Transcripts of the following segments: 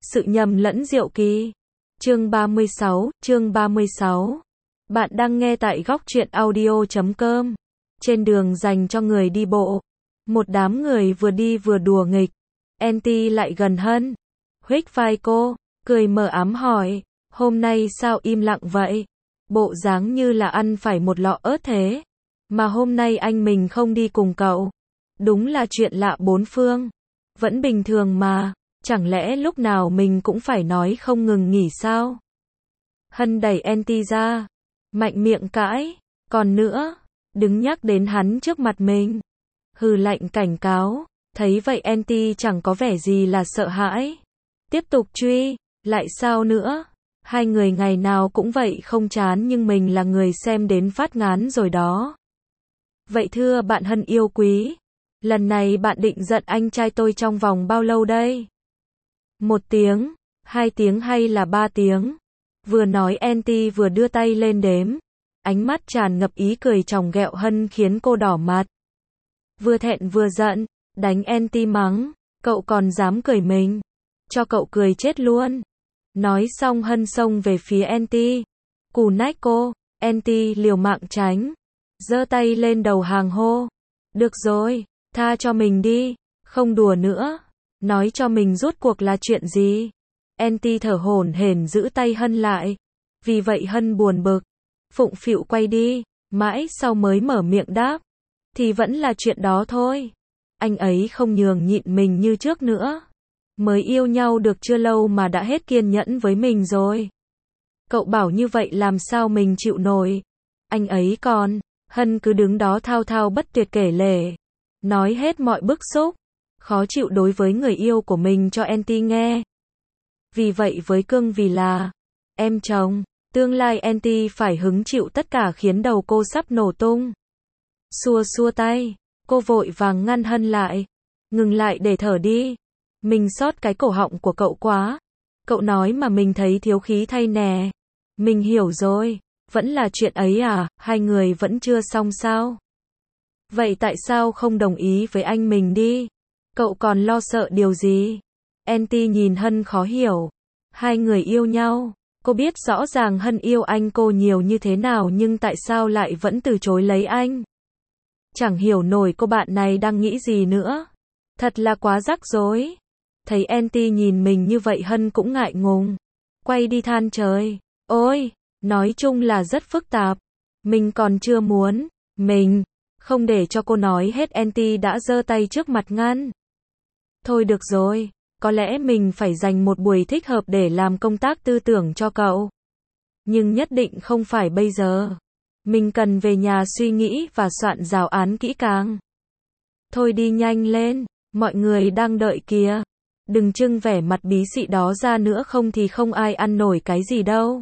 sự nhầm lẫn diệu kỳ. Chương 36. Bạn đang nghe tại góc truyện audio.com. Trên đường dành cho người đi bộ, một đám người vừa đi vừa đùa nghịch. Anty lại gần Hân, huých vai cô, cười mờ ám hỏi, hôm nay sao im lặng vậy? Bộ dáng như là ăn phải một lọ ớt thế. Mà hôm nay anh mình không đi cùng cậu. Đúng là chuyện lạ bốn phương. Vẫn bình thường mà, chẳng lẽ lúc nào mình cũng phải nói không ngừng nghỉ sao? Hân đẩy Anty ra, mạnh miệng cãi, còn nữa, đừng nhắc đến hắn trước mặt mình. Hừ lạnh cảnh cáo, thấy vậy Anty chẳng có vẻ gì là sợ hãi. Tiếp tục truy, lại sao nữa? Hai người ngày nào cũng vậy không chán nhưng mình là người xem đến phát ngán rồi đó. Vậy thưa bạn Hân yêu quý, lần này bạn định giận anh trai tôi trong vòng bao lâu đây? 1 tiếng, 2 tiếng hay là 3 tiếng? Vừa nói Anty vừa đưa tay lên đếm. Ánh mắt tràn ngập ý cười chòng ghẹo Hân khiến cô đỏ mặt. Vừa thẹn vừa giận, đánh Anty mắng, cậu còn dám cười mình. Cho cậu cười chết luôn. Nói xong Hân xông về phía Anty. Cù nách cô, Anty liều mạng tránh. Giơ tay lên đầu hàng hô. Được rồi, tha cho mình đi, không đùa nữa. Nói cho mình rốt cuộc là chuyện gì? Anty thở hổn hển giữ tay Hân lại. Vì vậy Hân buồn bực, phụng phịu quay đi, mãi sau mới mở miệng đáp. Thì vẫn là chuyện đó thôi. Anh ấy không nhường nhịn mình như trước nữa. Mới yêu nhau được chưa lâu mà đã hết kiên nhẫn với mình rồi. Cậu bảo như vậy làm sao mình chịu nổi. Anh ấy còn, Hân cứ đứng đó thao thao bất tuyệt kể lể. Nói hết mọi bức xúc, khó chịu đối với người yêu của mình cho Anty nghe. Vì vậy với cương vì là em chồng, tương lai Anty phải hứng chịu tất cả khiến đầu cô sắp nổ tung. Xua xua tay, cô vội vàng ngăn Hân lại. Ngừng lại để thở đi. Mình xót cái cổ họng của cậu quá. Cậu nói mà mình thấy thiếu khí thay nè. Mình hiểu rồi, vẫn là chuyện ấy à, hai người vẫn chưa xong sao? Vậy tại sao không đồng ý với anh mình đi? Cậu còn lo sợ điều gì? Anty nhìn Hân khó hiểu. Hai người yêu nhau, cô biết rõ ràng Hân yêu anh cô nhiều như thế nào nhưng tại sao lại vẫn từ chối lấy anh? Chẳng hiểu nổi cô bạn này đang nghĩ gì nữa. Thật là quá rắc rối. Thấy Anty nhìn mình như vậy Hân cũng ngại ngùng. Quay đi than trời. Ôi, nói chung là rất phức tạp. Mình còn chưa muốn. Mình, không để cho cô nói hết Anty đã giơ tay trước mặt ngăn. Thôi được rồi, có lẽ mình phải dành một buổi thích hợp để làm công tác tư tưởng cho cậu. Nhưng nhất định không phải bây giờ. Mình cần về nhà suy nghĩ và soạn giáo án kỹ càng. Thôi đi nhanh lên, mọi người đang đợi kìa. Đừng trưng vẻ mặt bí xị đó ra nữa không thì không ai ăn nổi cái gì đâu.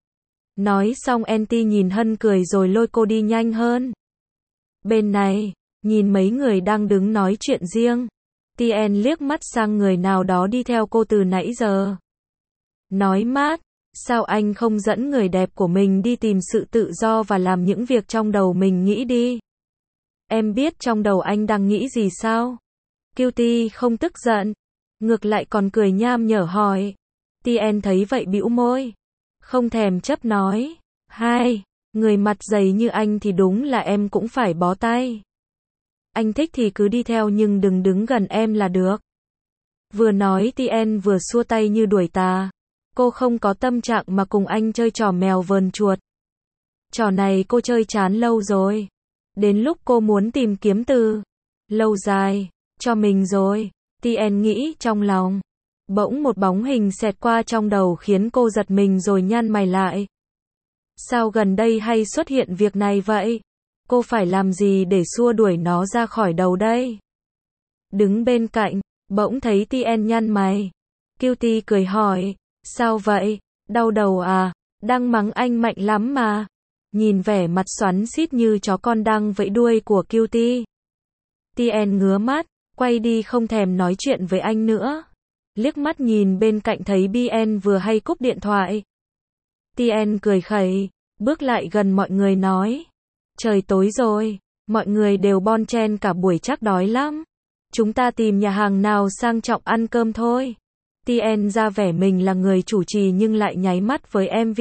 Nói xong Anty nhìn Hân cười rồi lôi cô đi nhanh hơn. Bên này, nhìn mấy người đang đứng nói chuyện riêng. Tien liếc mắt sang người nào đó đi theo cô từ nãy giờ. Nói mát, sao anh không dẫn người đẹp của mình đi tìm sự tự do và làm những việc trong đầu mình nghĩ đi. Em biết trong đầu anh đang nghĩ gì sao? Cutie không tức giận, ngược lại còn cười nham nhở hỏi. Tien thấy vậy bĩu môi, không thèm chấp nói. Hai, người mặt dày như anh thì đúng là em cũng phải bó tay. Anh thích thì cứ đi theo nhưng đừng đứng gần em là được. Vừa nói Tien vừa xua tay như đuổi tà. Cô không có tâm trạng mà cùng anh chơi trò mèo vờn chuột. Trò này cô chơi chán lâu rồi. Đến lúc cô muốn tìm kiếm từ lâu dài cho mình rồi. Tien nghĩ trong lòng. Bỗng một bóng hình xẹt qua trong đầu khiến cô giật mình rồi nhăn mày lại. Sao gần đây hay xuất hiện việc này vậy? Cô phải làm gì để xua đuổi nó ra khỏi đầu đây? Đứng bên cạnh, bỗng thấy Tien nhăn mày. Cutie cười hỏi, sao vậy? Đau đầu à? Đang mắng anh mạnh lắm mà. Nhìn vẻ mặt xoắn xít như chó con đang vẫy đuôi của Cutie. Tien ngứa mắt, quay đi không thèm nói chuyện với anh nữa. Liếc mắt nhìn bên cạnh thấy Bien vừa hay cúp điện thoại. Tien cười khẩy, bước lại gần mọi người nói. Trời tối rồi, mọi người đều bon chen cả buổi chắc đói lắm. Chúng ta tìm nhà hàng nào sang trọng ăn cơm thôi. Tien ra vẻ mình là người chủ trì nhưng lại nháy mắt với MV.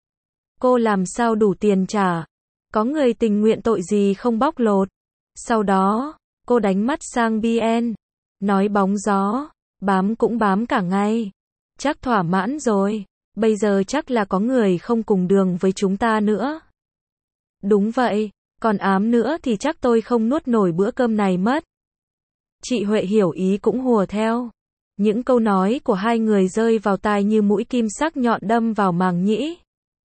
Cô làm sao đủ tiền trả? Có người tình nguyện tội gì không bóc lột? Sau đó, cô đánh mắt sang BN. Nói bóng gió, bám cũng bám cả ngày. Chắc thỏa mãn rồi. Bây giờ chắc là có người không cùng đường với chúng ta nữa. Đúng vậy, còn ám nữa thì chắc tôi không nuốt nổi bữa cơm này mất. Chị Huệ hiểu ý cũng hùa theo. Những câu nói của hai người rơi vào tai như mũi kim sắc nhọn đâm vào màng nhĩ.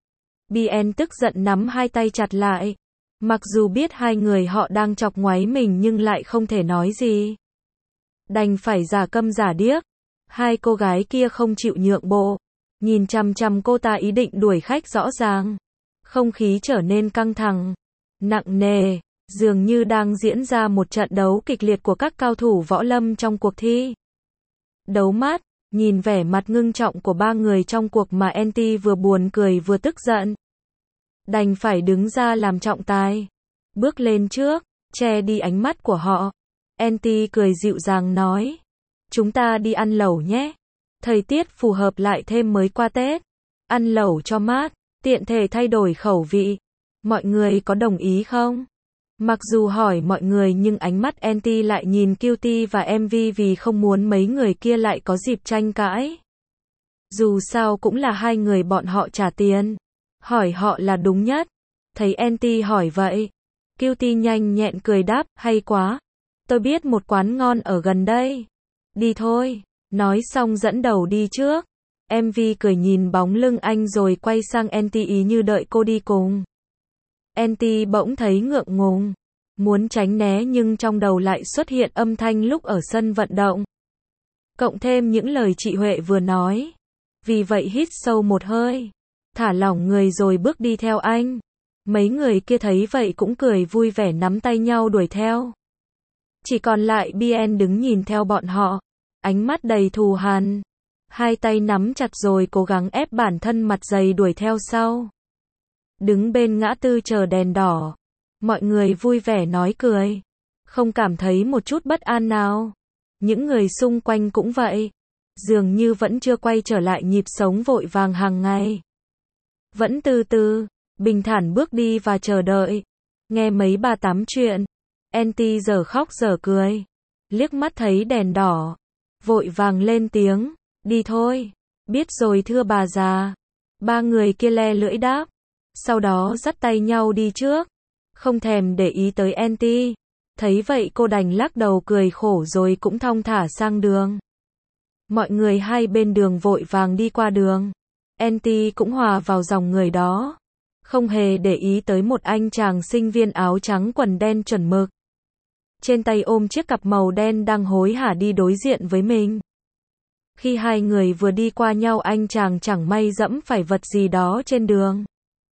BN tức giận nắm hai tay chặt lại. Mặc dù biết hai người họ đang chọc ngoáy mình nhưng lại không thể nói gì. Đành phải giả câm giả điếc. Hai cô gái kia không chịu nhượng bộ. Nhìn chằm chằm cô ta ý định đuổi khách rõ ràng. Không khí trở nên căng thẳng, nặng nề, dường như đang diễn ra một trận đấu kịch liệt của các cao thủ võ lâm trong cuộc thi. Đấu mắt, nhìn vẻ mặt ngưng trọng của ba người trong cuộc mà NT vừa buồn cười vừa tức giận. Đành phải đứng ra làm trọng tài. Bước lên trước, che đi ánh mắt của họ. NT cười dịu dàng nói. Chúng ta đi ăn lẩu nhé. Thời tiết phù hợp lại thêm mới qua Tết. Ăn lẩu cho mát, tiện thể thay đổi khẩu vị. Mọi người có đồng ý không? Mặc dù hỏi mọi người nhưng ánh mắt NT lại nhìn QT và MV vì không muốn mấy người kia lại có dịp tranh cãi. Dù sao cũng là hai người bọn họ trả tiền. Hỏi họ là đúng nhất. Thấy NT hỏi vậy. QT nhanh nhẹn cười đáp, hay quá. Tôi biết một quán ngon ở gần đây. Đi thôi. Nói xong dẫn đầu đi trước. MV cười nhìn bóng lưng anh rồi quay sang NT ý như đợi cô đi cùng. NT bỗng thấy ngượng ngùng. Muốn tránh né nhưng trong đầu lại xuất hiện âm thanh lúc ở sân vận động. Cộng thêm những lời chị Huệ vừa nói. Vì vậy hít sâu một hơi. Thả lỏng người rồi bước đi theo anh. Mấy người kia thấy vậy cũng cười vui vẻ nắm tay nhau đuổi theo. Chỉ còn lại BN đứng nhìn theo bọn họ. Ánh mắt đầy thù hằn. Hai tay nắm chặt rồi cố gắng ép bản thân mặt dày đuổi theo sau. Đứng bên ngã tư chờ đèn đỏ. Mọi người vui vẻ nói cười. Không cảm thấy một chút bất an nào. Những người xung quanh cũng vậy. Dường như vẫn chưa quay trở lại nhịp sống vội vàng hàng ngày. Vẫn từ từ, bình thản bước đi và chờ đợi. Nghe mấy bà tám chuyện. NT giờ khóc giờ cười. Liếc mắt thấy đèn đỏ. Vội vàng lên tiếng. Đi thôi. Biết rồi thưa bà già. Ba người kia le lưỡi đáp. Sau đó dắt tay nhau đi trước. Không thèm để ý tới NT. Thấy vậy cô đành lắc đầu cười khổ rồi cũng thong thả sang đường. Mọi người hai bên đường vội vàng đi qua đường. NT cũng hòa vào dòng người đó. Không hề để ý tới một anh chàng sinh viên áo trắng quần đen chuẩn mực. Trên tay ôm chiếc cặp màu đen đang hối hả đi đối diện với mình. Khi hai người vừa đi qua nhau anh chàng chẳng may dẫm phải vật gì đó trên đường.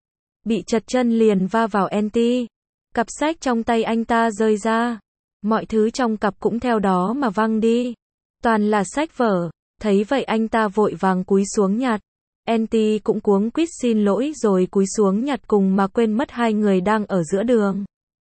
Bị trật chân liền va vào NT. Cặp sách trong tay anh ta rơi ra. Mọi thứ trong cặp cũng theo đó mà văng đi. Toàn là sách vở. Thấy vậy anh ta vội vàng cúi xuống nhặt. NT cũng cuống quýt xin lỗi rồi cúi xuống nhặt cùng mà quên mất hai người đang ở giữa đường.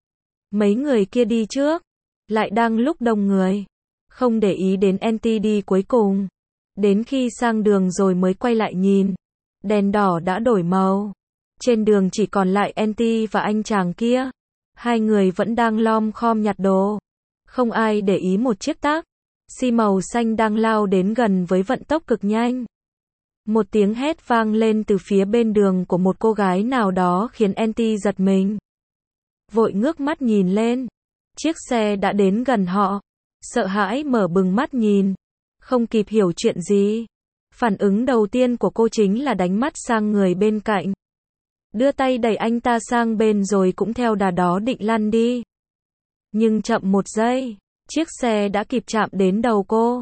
Mấy người kia đi trước. Lại đang lúc đông người. Không để ý đến NT đi cuối cùng. Đến khi sang đường rồi mới quay lại nhìn. Đèn đỏ đã đổi màu. Trên đường chỉ còn lại NT và anh chàng kia. Hai người vẫn đang lom khom nhặt đồ. Không ai để ý một chiếc taxi màu xanh đang lao đến gần với vận tốc cực nhanh. Một tiếng hét vang lên từ phía bên đường của một cô gái nào đó khiến NT giật mình. Vội ngước mắt nhìn lên. Chiếc xe đã đến gần họ. Sợ hãi mở bừng mắt nhìn. Không kịp hiểu chuyện gì. Phản ứng đầu tiên của cô chính là đánh mắt sang người bên cạnh. Đưa tay đẩy anh ta sang bên rồi cũng theo đà đó định lăn đi. Nhưng chậm một giây. Chiếc xe đã kịp chạm đến đầu cô.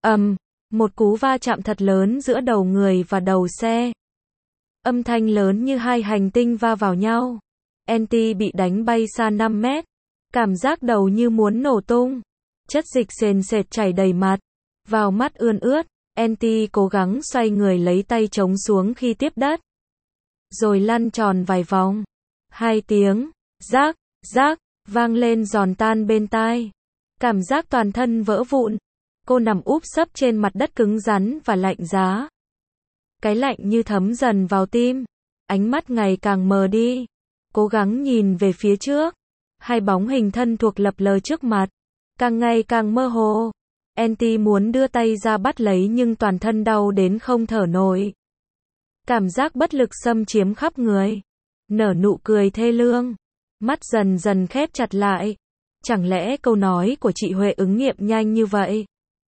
Một cú va chạm thật lớn giữa đầu người và đầu xe. Âm thanh lớn như hai hành tinh va vào nhau. NT bị đánh bay xa 5 mét. Cảm giác đầu như muốn nổ tung. Chất dịch sền sệt chảy đầy mặt. Vào mắt ươn ướt. NT cố gắng xoay người lấy tay chống xuống khi tiếp đất. Rồi lăn tròn vài vòng. Hai tiếng. Rác, rác. Vang lên giòn tan bên tai. Cảm giác toàn thân vỡ vụn. Cô nằm úp sấp trên mặt đất cứng rắn và lạnh giá. Cái lạnh như thấm dần vào tim. Ánh mắt ngày càng mờ đi. Cố gắng nhìn về phía trước. Hai bóng hình thân thuộc lập lờ trước mặt. Càng ngày càng mơ hồ. Anty muốn đưa tay ra bắt lấy nhưng toàn thân đau đến không thở nổi. Cảm giác bất lực xâm chiếm khắp người. Nở nụ cười thê lương. Mắt dần dần khép chặt lại. Chẳng lẽ câu nói của chị Huệ ứng nghiệm nhanh như vậy?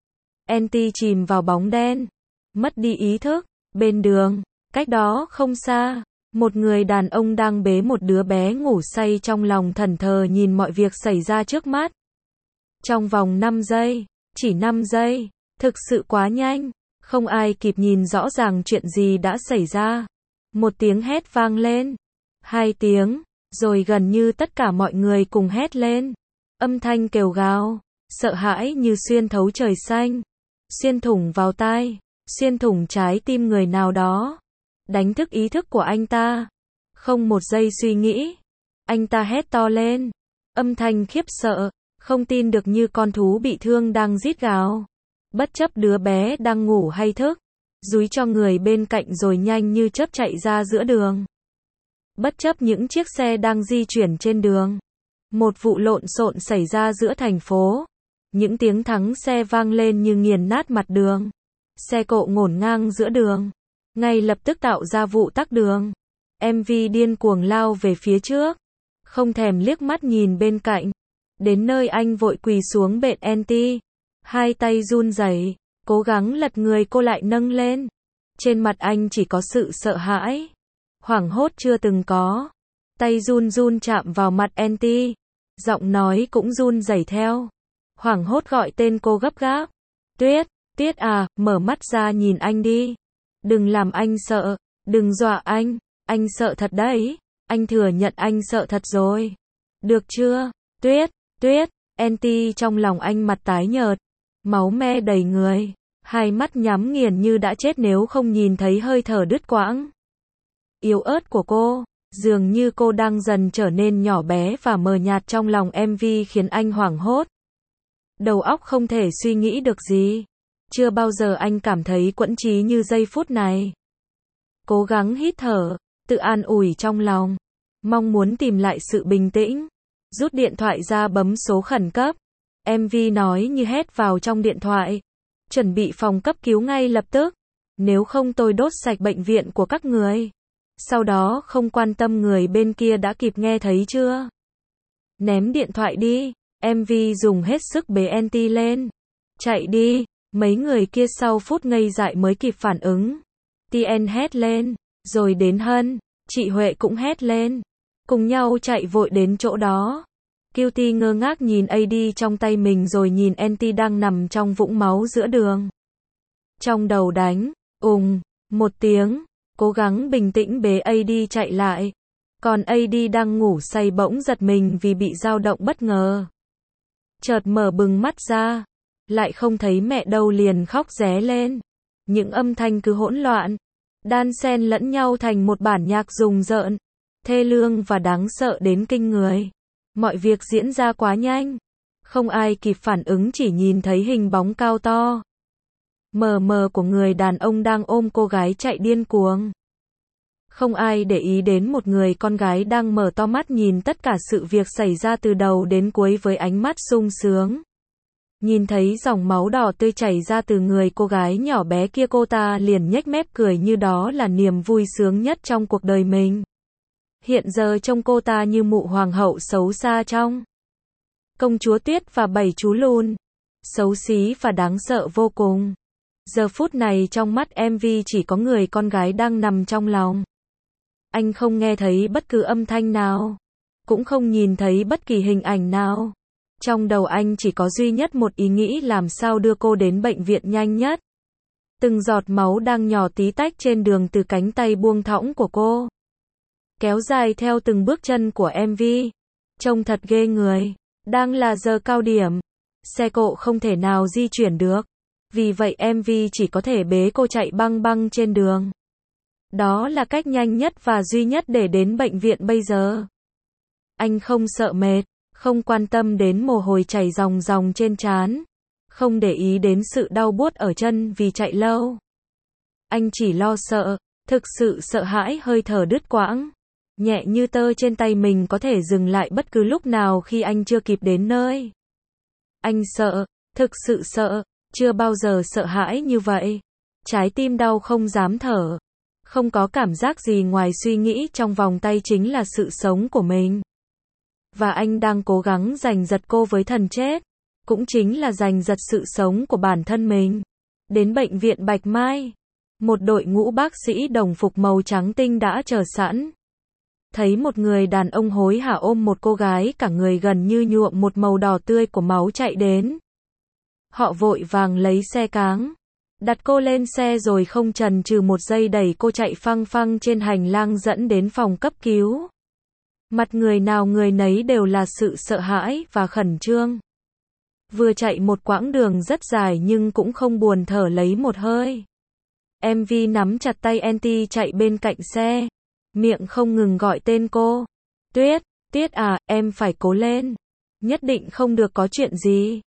Anty chìm vào bóng đen. Mất đi ý thức. Bên đường, cách đó không xa, một người đàn ông đang bế một đứa bé ngủ say trong lòng thẫn thờ nhìn mọi việc xảy ra trước mắt. Trong vòng 5 giây, chỉ 5 giây, thực sự quá nhanh, không ai kịp nhìn rõ ràng chuyện gì đã xảy ra. Một tiếng hét vang lên, 2 tiếng, rồi gần như tất cả mọi người cùng hét lên. Âm thanh kêu gào, sợ hãi như xuyên thấu trời xanh, xuyên thủng vào tai, xuyên thủng trái tim người nào đó, đánh thức ý thức của anh ta. Không một giây suy nghĩ, anh ta hét to lên, âm thanh khiếp sợ, không tin được như con thú bị thương đang rít gào. Bất chấp đứa bé đang ngủ hay thức, dúi cho người bên cạnh rồi nhanh như chớp chạy ra giữa đường. Bất chấp những chiếc xe đang di chuyển trên đường. Một vụ lộn xộn xảy ra giữa thành phố. Những tiếng thắng xe vang lên như nghiền nát mặt đường. Xe cộ ngổn ngang giữa đường, ngay lập tức tạo ra vụ tắc đường. MV điên cuồng lao về phía trước, không thèm liếc mắt nhìn bên cạnh. Đến nơi anh vội quỳ xuống bện Anty, hai tay run rẩy, cố gắng lật người cô lại nâng lên. Trên mặt anh chỉ có sự sợ hãi, hoảng hốt chưa từng có. Tay run run chạm vào mặt Anty, giọng nói cũng run rẩy theo. Hoảng hốt gọi tên cô gấp gáp. Tuyết, Tuyết à, mở mắt ra nhìn anh đi. Đừng làm anh sợ, đừng dọa anh sợ thật đấy. Anh thừa nhận anh sợ thật rồi. Được chưa? Tuyết, Tuyết, Anty trong lòng anh mặt tái nhợt, máu me đầy người, hai mắt nhắm nghiền như đã chết nếu không nhìn thấy hơi thở đứt quãng. Yếu ớt của cô, dường như cô đang dần trở nên nhỏ bé và mờ nhạt trong lòng MV khiến anh hoảng hốt. Đầu óc không thể suy nghĩ được gì. Chưa bao giờ anh cảm thấy quẫn trí như giây phút này. Cố gắng hít thở, tự an ủi trong lòng, mong muốn tìm lại sự bình tĩnh. Rút điện thoại ra bấm số khẩn cấp. MV nói như hét vào trong điện thoại. Chuẩn bị phòng cấp cứu ngay lập tức. Nếu không tôi đốt sạch bệnh viện của các người. Sau đó không quan tâm người bên kia đã kịp nghe thấy chưa. Ném điện thoại đi. MV dùng hết sức bế Anty lên. Chạy đi. Mấy người kia sau phút ngây dại mới kịp phản ứng. TN hét lên. Rồi đến Hân. Chị Huệ cũng hét lên. Cùng nhau chạy vội đến chỗ đó. Cutie ngơ ngác nhìn AD trong tay mình rồi nhìn Anty đang nằm trong vũng máu giữa đường. Trong đầu đánh, một tiếng, cố gắng bình tĩnh bế AD chạy lại. Còn AD đang ngủ say bỗng giật mình vì bị dao động bất ngờ. Chợt mở bừng mắt ra, lại không thấy mẹ đâu liền khóc ré lên. Những âm thanh cứ hỗn loạn, đan xen lẫn nhau thành một bản nhạc rùng rợn, thê lương và đáng sợ đến kinh người. Mọi việc diễn ra quá nhanh, không ai kịp phản ứng chỉ nhìn thấy hình bóng cao to, mờ mờ của người đàn ông đang ôm cô gái chạy điên cuồng. Không ai để ý đến một người con gái đang mở to mắt nhìn tất cả sự việc xảy ra từ đầu đến cuối với ánh mắt sung sướng. Nhìn thấy dòng máu đỏ tươi chảy ra từ người cô gái nhỏ bé kia cô ta liền nhếch mép cười như đó là niềm vui sướng nhất trong cuộc đời mình. Hiện giờ trông cô ta như mụ hoàng hậu xấu xa trong Công chúa Tuyết và Bảy chú lùn. Xấu xí và đáng sợ vô cùng. Giờ phút này trong mắt MV chỉ có người con gái đang nằm trong lòng. Anh không nghe thấy bất cứ âm thanh nào, cũng không nhìn thấy bất kỳ hình ảnh nào. Trong đầu anh chỉ có duy nhất một ý nghĩ làm sao đưa cô đến bệnh viện nhanh nhất. Từng giọt máu đang nhỏ tí tách trên đường từ cánh tay buông thõng của cô, kéo dài theo từng bước chân của MV. Trông thật ghê người. Đang là giờ cao điểm, xe cộ không thể nào di chuyển được. Vì vậy MV chỉ có thể bế cô chạy băng băng trên đường. Đó là cách nhanh nhất và duy nhất để đến bệnh viện bây giờ. Anh không sợ mệt, không quan tâm đến mồ hôi chảy ròng ròng trên trán, không để ý đến sự đau buốt ở chân vì chạy lâu. Anh chỉ lo sợ, thực sự sợ hãi hơi thở đứt quãng, nhẹ như tơ trên tay mình có thể dừng lại bất cứ lúc nào khi anh chưa kịp đến nơi. Anh sợ, thực sự sợ, chưa bao giờ sợ hãi như vậy. Trái tim đau không dám thở. Không có cảm giác gì ngoài suy nghĩ trong vòng tay chính là sự sống của mình. Và anh đang cố gắng giành giật cô với thần chết. Cũng chính là giành giật sự sống của bản thân mình. Đến bệnh viện Bạch Mai, một đội ngũ bác sĩ đồng phục màu trắng tinh đã chờ sẵn. Thấy một người đàn ông hối hả ôm một cô gái cả người gần như nhuộm một màu đỏ tươi của máu chạy đến. Họ vội vàng lấy xe cáng, đặt cô lên xe rồi không chần chừ một giây đẩy cô chạy phăng phăng trên hành lang dẫn đến phòng cấp cứu. Mặt người nào người nấy đều là sự sợ hãi và khẩn trương. Vừa chạy một quãng đường rất dài nhưng cũng không buồn thở lấy một hơi. MV nắm chặt tay Anty chạy bên cạnh xe, miệng không ngừng gọi tên cô. Tuyết, Tuyết à, em phải cố lên. Nhất định không được có chuyện gì.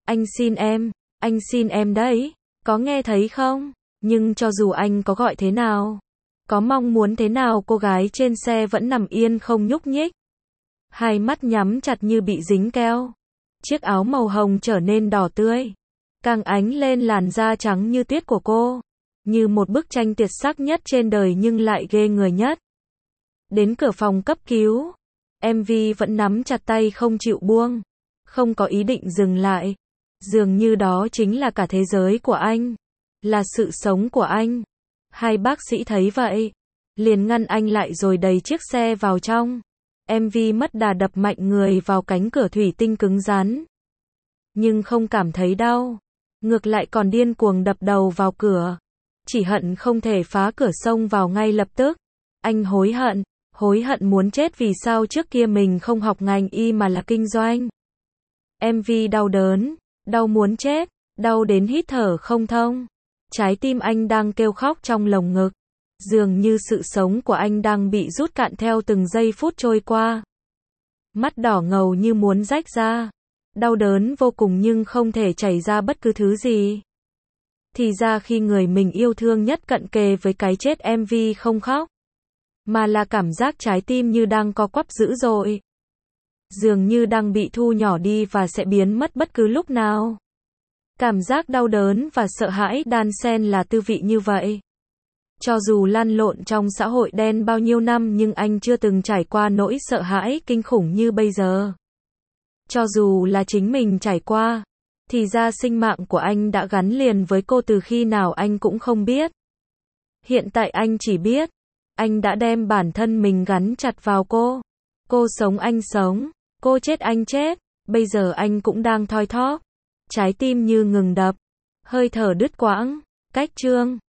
Anh xin em đấy. Có nghe thấy không? Nhưng cho dù anh có gọi thế nào, có mong muốn thế nào, cô gái trên xe vẫn nằm yên không nhúc nhích. Hai mắt nhắm chặt như bị dính keo. Chiếc áo màu hồng trở nên đỏ tươi, càng ánh lên làn da trắng như tuyết của cô. Như một bức tranh tuyệt sắc nhất trên đời nhưng lại ghê người nhất. Đến cửa phòng cấp cứu, MV vẫn nắm chặt tay không chịu buông, không có ý định dừng lại. Dường như đó chính là cả thế giới của anh, là sự sống của anh. Hai bác sĩ thấy vậy, liền ngăn anh lại rồi đẩy chiếc xe vào trong. MV mất đà đập mạnh người vào cánh cửa thủy tinh cứng rắn. Nhưng không cảm thấy đau, ngược lại còn điên cuồng đập đầu vào cửa. Chỉ hận không thể phá cửa xông vào ngay lập tức. Anh hối hận muốn chết vì sao trước kia mình không học ngành y mà là kinh doanh. MV đau đớn, đau muốn chết, đau đến hít thở không thông. Trái tim anh đang kêu khóc trong lồng ngực. Dường như sự sống của anh đang bị rút cạn theo từng giây phút trôi qua. Mắt đỏ ngầu như muốn rách ra. Đau đớn vô cùng nhưng không thể chảy ra bất cứ thứ gì. Thì ra khi người mình yêu thương nhất cận kề với cái chết, MV không khóc, mà là cảm giác trái tim như đang co quắp dữ dội. Dường như đang bị thu nhỏ đi và sẽ biến mất bất cứ lúc nào. Cảm giác đau đớn và sợ hãi đan xen là tư vị như vậy. Cho dù lăn lộn trong xã hội đen bao nhiêu năm nhưng anh chưa từng trải qua nỗi sợ hãi kinh khủng như bây giờ. Cho dù là chính mình trải qua, thì ra sinh mạng của anh đã gắn liền với cô từ khi nào anh cũng không biết. Hiện tại anh chỉ biết, anh đã đem bản thân mình gắn chặt vào cô. Cô sống anh sống, cô chết anh chết, bây giờ anh cũng đang thoi thóp. Trái tim như ngừng đập, hơi thở đứt quãng, cách chương.